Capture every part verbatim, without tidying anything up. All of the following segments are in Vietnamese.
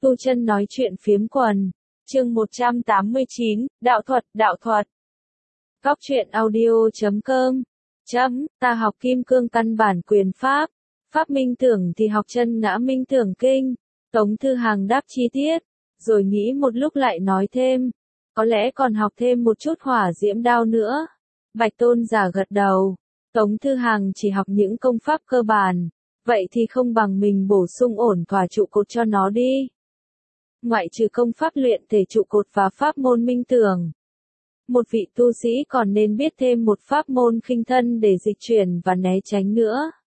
Tu Chân nói chuyện phiếm quần, chương một trăm tám mươi chín, đạo thuật, đạo thuật. Góc truyện audio chấm com, chấm, ta học kim cương căn bản quyền pháp, pháp minh tưởng thì học chân ngã minh tưởng kinh. Tống Thư Hàng đáp chi tiết, rồi nghĩ một lúc lại nói thêm, có lẽ còn học thêm một chút hỏa diễm đao nữa. Bạch Tôn giả gật đầu, Tống Thư Hàng chỉ học những công pháp cơ bản, vậy thì không bằng mình bổ sung ổn thỏa trụ cột cho nó đi. Ngoại trừ công pháp luyện thể trụ cột và pháp môn minh tưởng, một vị tu sĩ còn nên biết thêm một pháp môn khinh thân để dịch chuyển và né tránh nữa.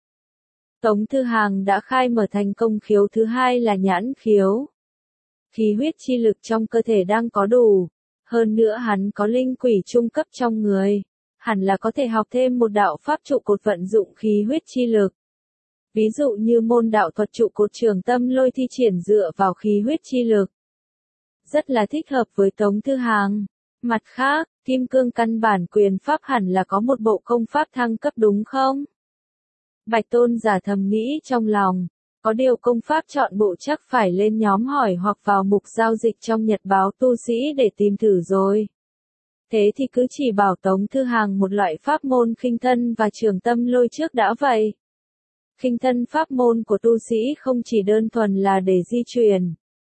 Tống Thư Hàng đã khai mở thành công khiếu thứ hai là nhãn khiếu. Khí huyết chi lực trong cơ thể đang có đủ, hơn nữa hắn có linh quỷ trung cấp trong người, hẳn là có thể học thêm một đạo pháp trụ cột vận dụng khí huyết chi lực. Ví dụ như môn đạo thuật trụ cột trường tâm lôi thi triển dựa vào khí huyết chi lực. Rất là thích hợp với Tống Thư Hàng. Mặt khác, kim cương căn bản quyền pháp hẳn là có một bộ công pháp thăng cấp đúng không? Bạch Tôn giả thầm nghĩ trong lòng, có điều công pháp chọn bộ chắc phải lên nhóm hỏi hoặc vào mục giao dịch trong nhật báo tu sĩ để tìm thử rồi. Thế thì cứ chỉ bảo Tống Thư Hàng một loại pháp môn khinh thân và trường tâm lôi trước đã vậy. Khinh thân pháp môn của tu sĩ không chỉ đơn thuần là để di chuyển,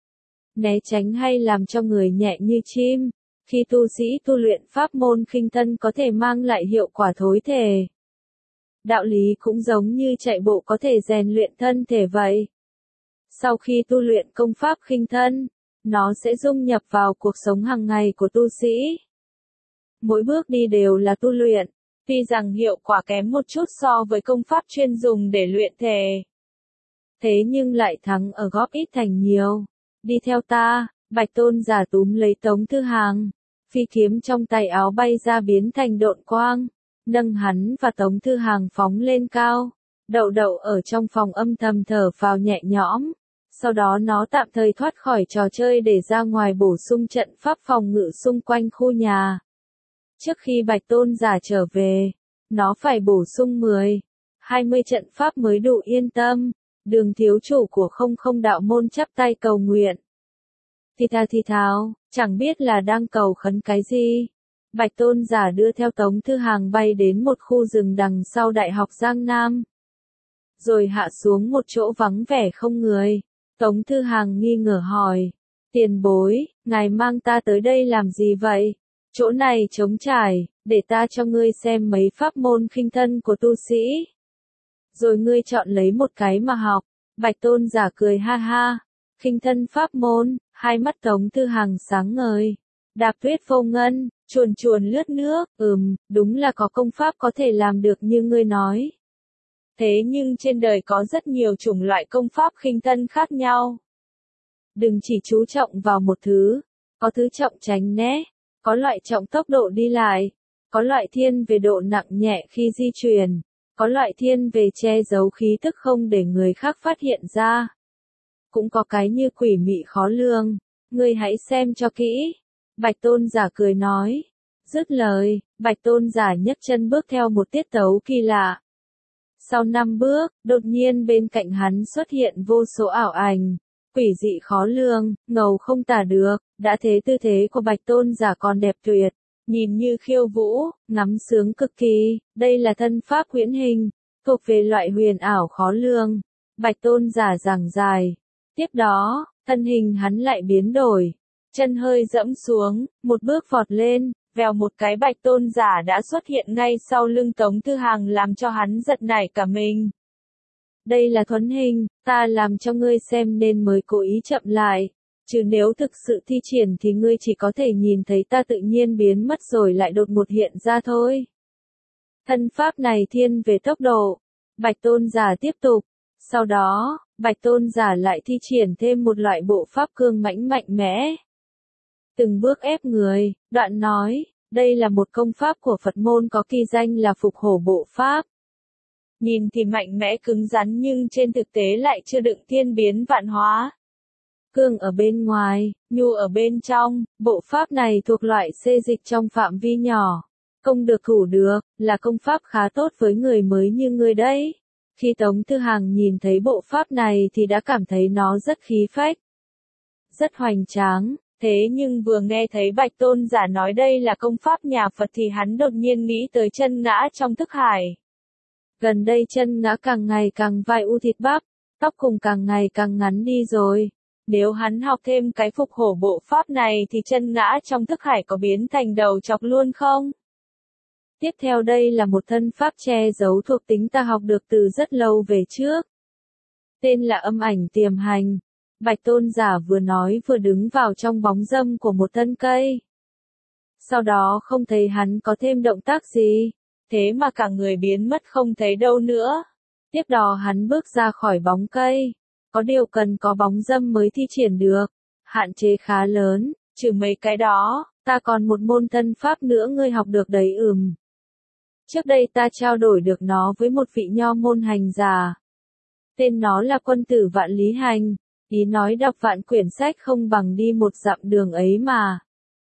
né tránh hay làm cho người nhẹ như chim. Khi tu sĩ tu luyện pháp môn khinh thân có thể mang lại hiệu quả thối thể. Đạo lý cũng giống như chạy bộ có thể rèn luyện thân thể vậy. Sau khi tu luyện công pháp khinh thân, nó sẽ dung nhập vào cuộc sống hàng ngày của tu sĩ. Mỗi bước đi đều là tu luyện, tuy rằng hiệu quả kém một chút so với công pháp chuyên dùng để luyện thể. Thế nhưng lại thắng ở góp ít thành nhiều. Đi theo ta, Bạch Tôn giả túm lấy Tống Thư Hàng, phi kiếm trong tay áo bay ra biến thành độn quang, nâng hắn và Tống Thư Hàng phóng lên cao. Đậu đậu ở trong phòng âm thầm thở phào nhẹ nhõm, sau đó nó tạm thời thoát khỏi trò chơi để ra ngoài bổ sung trận pháp phòng ngự xung quanh khu nhà. Trước khi Bạch Tôn giả trở về, nó phải bổ sung mười, hai mươi trận pháp mới đủ yên tâm. Đường thiếu chủ của không không đạo môn chắp tay cầu nguyện. Thì thà thì thào, chẳng biết là đang cầu khấn cái gì. Bạch Tôn giả đưa theo Tống Thư Hàng bay đến một khu rừng đằng sau Đại học Giang Nam. Rồi hạ xuống một chỗ vắng vẻ không người. Tống Thư Hàng nghi ngờ hỏi, tiền bối, ngài mang ta tới đây làm gì vậy? Chỗ này trống trải, để ta cho ngươi xem mấy pháp môn khinh thân của tu sĩ. Rồi ngươi chọn lấy một cái mà học. Bạch Tôn giả cười ha ha. Khinh thân pháp môn, hai mắt Tống Thư Hàng sáng ngời. Đạp tuyết vô ngân, chuồn chuồn lướt nước, ừm, đúng là có công pháp có thể làm được như ngươi nói. Thế nhưng trên đời có rất nhiều chủng loại công pháp khinh thân khác nhau. Đừng chỉ chú trọng vào một thứ, có thứ trọng tránh né, có loại trọng tốc độ đi lại, có loại thiên về độ nặng nhẹ khi di chuyển, có loại thiên về che giấu khí tức không để người khác phát hiện ra. Cũng có cái như quỷ mị khó lường, ngươi hãy xem cho kỹ. Bạch Tôn giả cười nói. Dứt lời, Bạch Tôn giả nhấc chân bước theo một tiết tấu kỳ lạ. Sau năm bước, đột nhiên bên cạnh hắn xuất hiện vô số ảo ảnh, quỷ dị khó lường, ngầu không tả được. Đã thế tư thế của Bạch Tôn giả còn đẹp tuyệt, nhìn như khiêu vũ, ngắm sướng cực kỳ. Đây là thân pháp huyễn hình, thuộc về loại huyền ảo khó lường. Bạch Tôn giả giảng dài. Tiếp đó, thân hình hắn lại biến đổi, chân hơi dẫm xuống, một bước vọt lên, vèo một cái Bạch Tôn giả đã xuất hiện ngay sau lưng Tống Thư Hàng làm cho hắn giật nảy cả mình. Đây là thuấn hình, ta làm cho ngươi xem nên mới cố ý chậm lại, chứ nếu thực sự thi triển thì ngươi chỉ có thể nhìn thấy ta tự nhiên biến mất rồi lại đột ngột hiện ra thôi. Thân pháp này thiên về tốc độ. Bạch Tôn giả tiếp tục. Sau đó, Bạch Tôn giả lại thi triển thêm một loại bộ pháp cương mãnh mạnh mẽ. Từng bước ép người, đoạn nói, đây là một công pháp của Phật môn có kỳ danh là phục hổ bộ pháp. Nhìn thì mạnh mẽ cứng rắn nhưng trên thực tế lại chưa đựng thiên biến vạn hóa. Cương ở bên ngoài, nhu ở bên trong, bộ pháp này thuộc loại xê dịch trong phạm vi nhỏ. Công được thủ được, là công pháp khá tốt với người mới như người đấy. Khi Tống Thư Hàng nhìn thấy bộ pháp này thì đã cảm thấy nó rất khí phách. rất hoành tráng. Thế nhưng vừa nghe thấy Bạch Tôn giả nói đây là công pháp nhà Phật thì hắn đột nhiên nghĩ tới chân ngã trong thức hải. Gần đây chân ngã càng ngày càng vai u thịt bắp, tóc cùng càng ngày càng ngắn đi rồi. Nếu hắn học thêm cái phục hổ bộ pháp này thì chân ngã trong thức hải có biến thành đầu chọc luôn không? Tiếp theo đây là một thân pháp che giấu thuộc tính ta học được từ rất lâu về trước. Tên là âm ảnh tiềm hành. Bạch Tôn giả vừa nói vừa đứng vào trong bóng râm của một thân cây. Sau đó không thấy hắn có thêm động tác gì, thế mà cả người biến mất không thấy đâu nữa. Tiếp đó hắn bước ra khỏi bóng cây. Có điều cần có bóng râm mới thi triển được. Hạn chế khá lớn, trừ mấy cái đó, ta còn một môn thân pháp nữa ngươi học được đấy ừm. Trước đây ta trao đổi được nó với một vị nho môn hành giả. Tên nó là quân tử Vạn Lý Hành. Ý nói đọc vạn quyển sách không bằng đi một dặm đường ấy mà.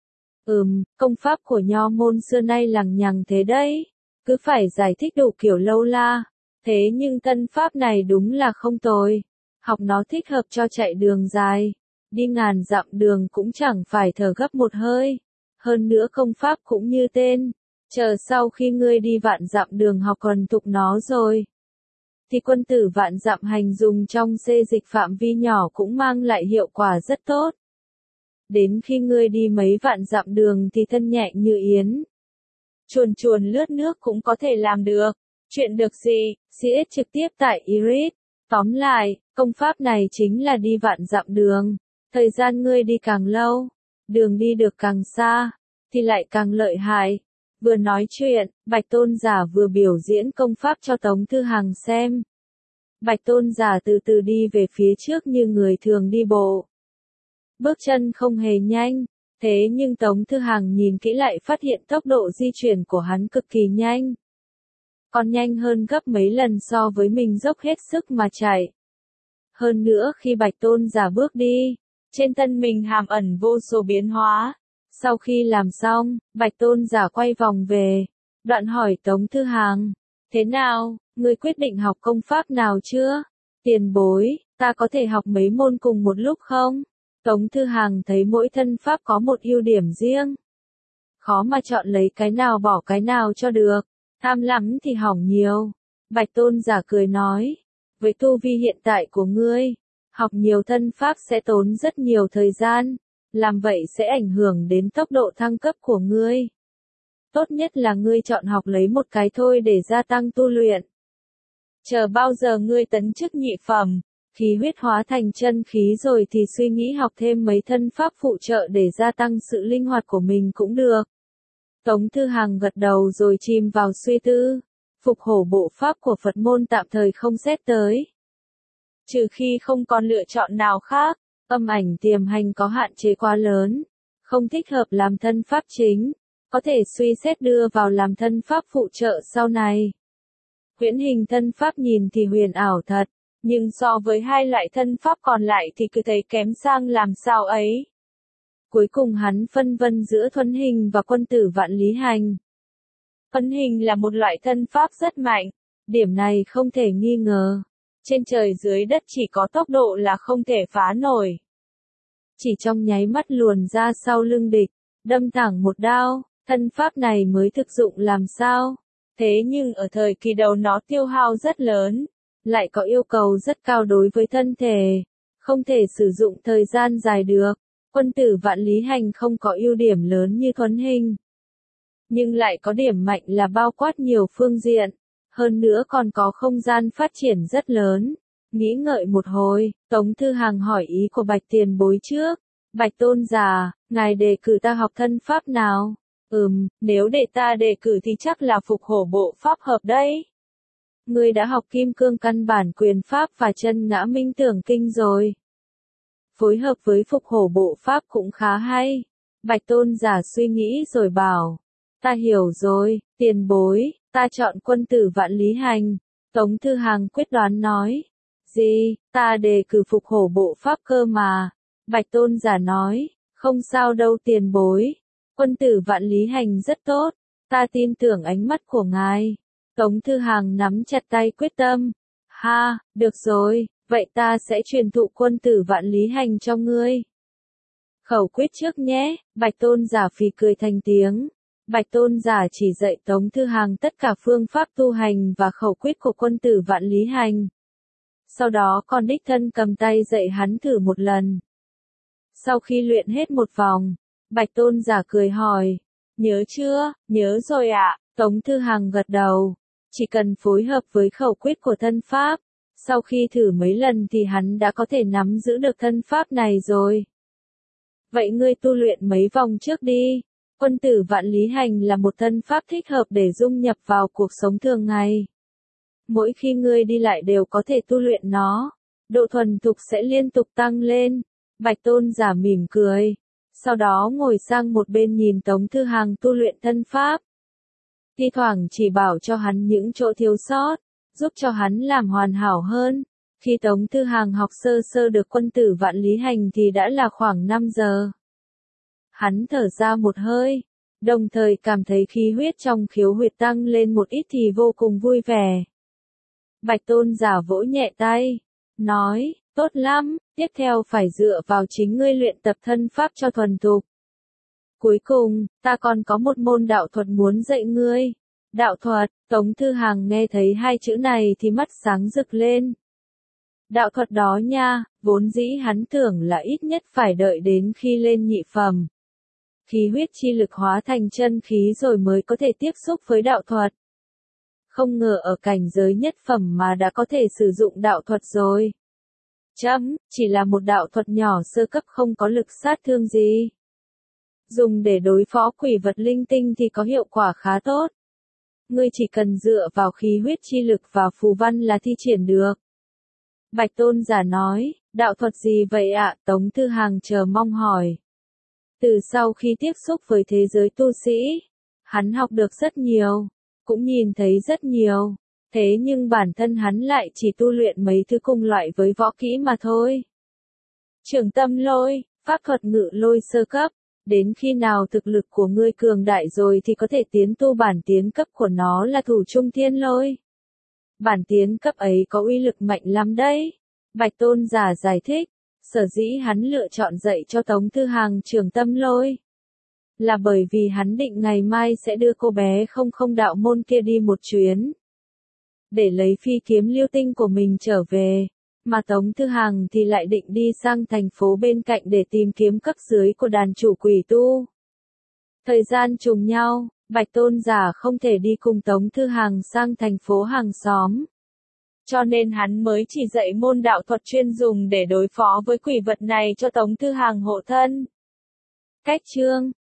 Ừm, công pháp của nho môn xưa nay lằng nhằng thế đấy. Cứ phải giải thích đủ kiểu lâu la. Thế nhưng thân pháp này đúng là không tồi. Học nó thích hợp cho chạy đường dài. Đi ngàn dặm đường cũng chẳng phải thở gấp một hơi. Hơn nữa công pháp cũng như tên. Chờ sau khi ngươi đi vạn dặm đường học còn tục nó rồi. Thì quân tử vạn dặm hành dùng trong xê dịch phạm vi nhỏ cũng mang lại hiệu quả rất tốt. Đến khi ngươi đi mấy vạn dặm đường thì thân nhẹ như yến. Chuồn chuồn lướt nước cũng có thể làm được. Chuyện được gì, xê ét trực tiếp tại Iris. Tóm lại, công pháp này chính là đi vạn dặm đường. Thời gian ngươi đi càng lâu, đường đi được càng xa, thì lại càng lợi hại. Vừa nói chuyện, Bạch Tôn giả vừa biểu diễn công pháp cho Tống Thư Hằng xem. Bạch Tôn giả từ từ đi về phía trước như người thường đi bộ. Bước chân không hề nhanh, thế nhưng Tống Thư Hằng nhìn kỹ lại phát hiện tốc độ di chuyển của hắn cực kỳ nhanh. Còn nhanh hơn gấp mấy lần so với mình dốc hết sức mà chạy. Hơn nữa khi Bạch Tôn giả bước đi, trên thân mình hàm ẩn vô số biến hóa. Sau khi làm xong, Bạch Tôn giả quay vòng về, đoạn hỏi Tống Thư Hằng, thế nào, ngươi quyết định học công pháp nào chưa? Tiền bối, ta có thể học mấy môn cùng một lúc không? Tống Thư Hằng thấy mỗi thân pháp có một ưu điểm riêng. Khó mà chọn lấy cái nào bỏ cái nào cho được, tham lắm thì hỏng nhiều. Bạch Tôn giả cười nói, với tu vi hiện tại của ngươi, học nhiều thân pháp sẽ tốn rất nhiều thời gian. Làm vậy sẽ ảnh hưởng đến tốc độ thăng cấp của ngươi. Tốt nhất là ngươi chọn học lấy một cái thôi để gia tăng tu luyện. Chờ bao giờ ngươi tấn chức nhị phẩm, khí huyết hóa thành chân khí rồi thì suy nghĩ học thêm mấy thân pháp phụ trợ để gia tăng sự linh hoạt của mình cũng được. Tống Thư Hằng gật đầu rồi chìm vào suy tư. Phục hổ bộ pháp của Phật môn tạm thời không xét tới. Trừ khi không còn lựa chọn nào khác. Âm ảnh tiềm hành có hạn chế quá lớn, không thích hợp làm thân pháp chính, có thể suy xét đưa vào làm thân pháp phụ trợ sau này. Huyễn hình thân pháp nhìn thì huyền ảo thật, nhưng so với hai loại thân pháp còn lại thì cứ thấy kém sang làm sao ấy. Cuối cùng hắn phân vân giữa thuần hình và quân tử Vạn Lý Hành. Thuần hình là một loại thân pháp rất mạnh, điểm này không thể nghi ngờ. Trên trời dưới đất chỉ có tốc độ là không thể phá nổi. Chỉ trong nháy mắt luồn ra sau lưng địch, đâm thẳng một đao, thân pháp này mới thực dụng làm sao. Thế nhưng ở thời kỳ đầu nó tiêu hao rất lớn, lại có yêu cầu rất cao đối với thân thể, không thể sử dụng thời gian dài được. Quân tử Vạn Lý Hành không có ưu điểm lớn như thuần hình, nhưng lại có điểm mạnh là bao quát nhiều phương diện. Hơn nữa còn có không gian phát triển rất lớn. Nghĩ ngợi một hồi, Tống Thư Hằng hỏi ý của Bạch tiền bối trước. Bạch Tôn giả, ngài đề cử ta học thân pháp nào? Ừm, nếu để ta đề cử thì chắc là phục hổ bộ pháp hợp đấy. Ngươi đã học kim cương căn bản quyền pháp và chân ngã minh tưởng kinh rồi. Phối hợp với phục hổ bộ pháp cũng khá hay. Bạch Tôn giả suy nghĩ rồi bảo. Ta hiểu rồi, tiền bối. Ta chọn quân tử Vạn Lý Hành. Tống Thư Hằng quyết đoán nói. Gì, ta đề cử phục hổ bộ pháp cơ mà. Bạch Tôn giả nói, không sao đâu tiền bối. Quân tử Vạn Lý Hành rất tốt. Ta tin tưởng ánh mắt của ngài. Tống Thư Hằng nắm chặt tay quyết tâm. Ha, được rồi, vậy ta sẽ truyền thụ quân tử Vạn Lý Hành cho ngươi. Khẩu quyết trước nhé, Bạch Tôn giả phì cười thành tiếng. Bạch Tôn giả chỉ dạy Tống Thư Hàng tất cả phương pháp tu hành và khẩu quyết của quân tử Vạn Lý Hành. Sau đó còn đích thân cầm tay dạy hắn thử một lần. Sau khi luyện hết một vòng, Bạch Tôn giả cười hỏi, nhớ chưa, nhớ rồi ạ, Tống Thư Hàng gật đầu, chỉ cần phối hợp với khẩu quyết của thân pháp, sau khi thử mấy lần thì hắn đã có thể nắm giữ được thân pháp này rồi. Vậy ngươi tu luyện mấy vòng trước đi, quân tử Vạn Lý Hành là một thân pháp thích hợp để dung nhập vào cuộc sống thường ngày. Mỗi khi ngươi đi lại đều có thể tu luyện nó, độ thuần thục sẽ liên tục tăng lên. Bạch Tôn giả mỉm cười, sau đó ngồi sang một bên nhìn Tống Thư Hàng tu luyện thân pháp. Thi thoảng chỉ bảo cho hắn những chỗ thiếu sót, giúp cho hắn làm hoàn hảo hơn. Khi Tống Thư Hàng học sơ sơ được quân tử Vạn Lý Hành thì đã là khoảng năm giờ. Hắn thở ra một hơi, đồng thời cảm thấy khí huyết trong khiếu huyệt tăng lên một ít thì vô cùng vui vẻ. Bạch Tôn giả vỗ nhẹ tay, nói, tốt lắm, tiếp theo phải dựa vào chính ngươi luyện tập thân pháp cho thuần thục. Cuối cùng, ta còn có một môn đạo thuật muốn dạy ngươi. Đạo thuật, Tống Thư Hàng nghe thấy hai chữ này thì mắt sáng rực lên. Đạo thuật đó nha, vốn dĩ hắn tưởng là ít nhất phải đợi đến khi lên nhị phẩm. Khí huyết chi lực hóa thành chân khí rồi mới có thể tiếp xúc với đạo thuật. Không ngờ ở cảnh giới nhất phẩm mà đã có thể sử dụng đạo thuật rồi. Chấm, chỉ là một đạo thuật nhỏ sơ cấp không có lực sát thương gì. Dùng để đối phó quỷ vật linh tinh thì có hiệu quả khá tốt. Ngươi chỉ cần dựa vào khí huyết chi lực và phù văn là thi triển được. Bạch Tôn giả nói, đạo thuật gì vậy ạ? Tống Thư Hàng chờ mong hỏi. Từ sau khi tiếp xúc với thế giới tu sĩ, hắn học được rất nhiều, cũng nhìn thấy rất nhiều, thế nhưng bản thân hắn lại chỉ tu luyện mấy thứ cùng loại với võ kỹ mà thôi. Trường tâm lôi, pháp thuật ngự lôi sơ cấp, đến khi nào thực lực của ngươi cường đại rồi thì có thể tiến tu bản tiến cấp của nó là thủ trung thiên lôi. Bản tiến cấp ấy có uy lực mạnh lắm đấy. Bạch Tôn giả giải thích, sở dĩ hắn lựa chọn dạy cho Tống Thư Hàng trường tâm lôi. Là bởi vì hắn định ngày mai sẽ đưa cô bé không không đạo môn kia đi một chuyến. Để lấy phi kiếm lưu tinh của mình trở về. Mà Tống Thư Hàng thì lại định đi sang thành phố bên cạnh để tìm kiếm cấp dưới của đàn chủ quỷ tu. Thời gian trùng nhau, Bạch Tôn giả không thể đi cùng Tống Thư Hàng sang thành phố hàng xóm. Cho nên hắn mới chỉ dạy môn đạo thuật chuyên dùng để đối phó với quỷ vật này cho Tống Thư Hàng hộ thân. Cách chương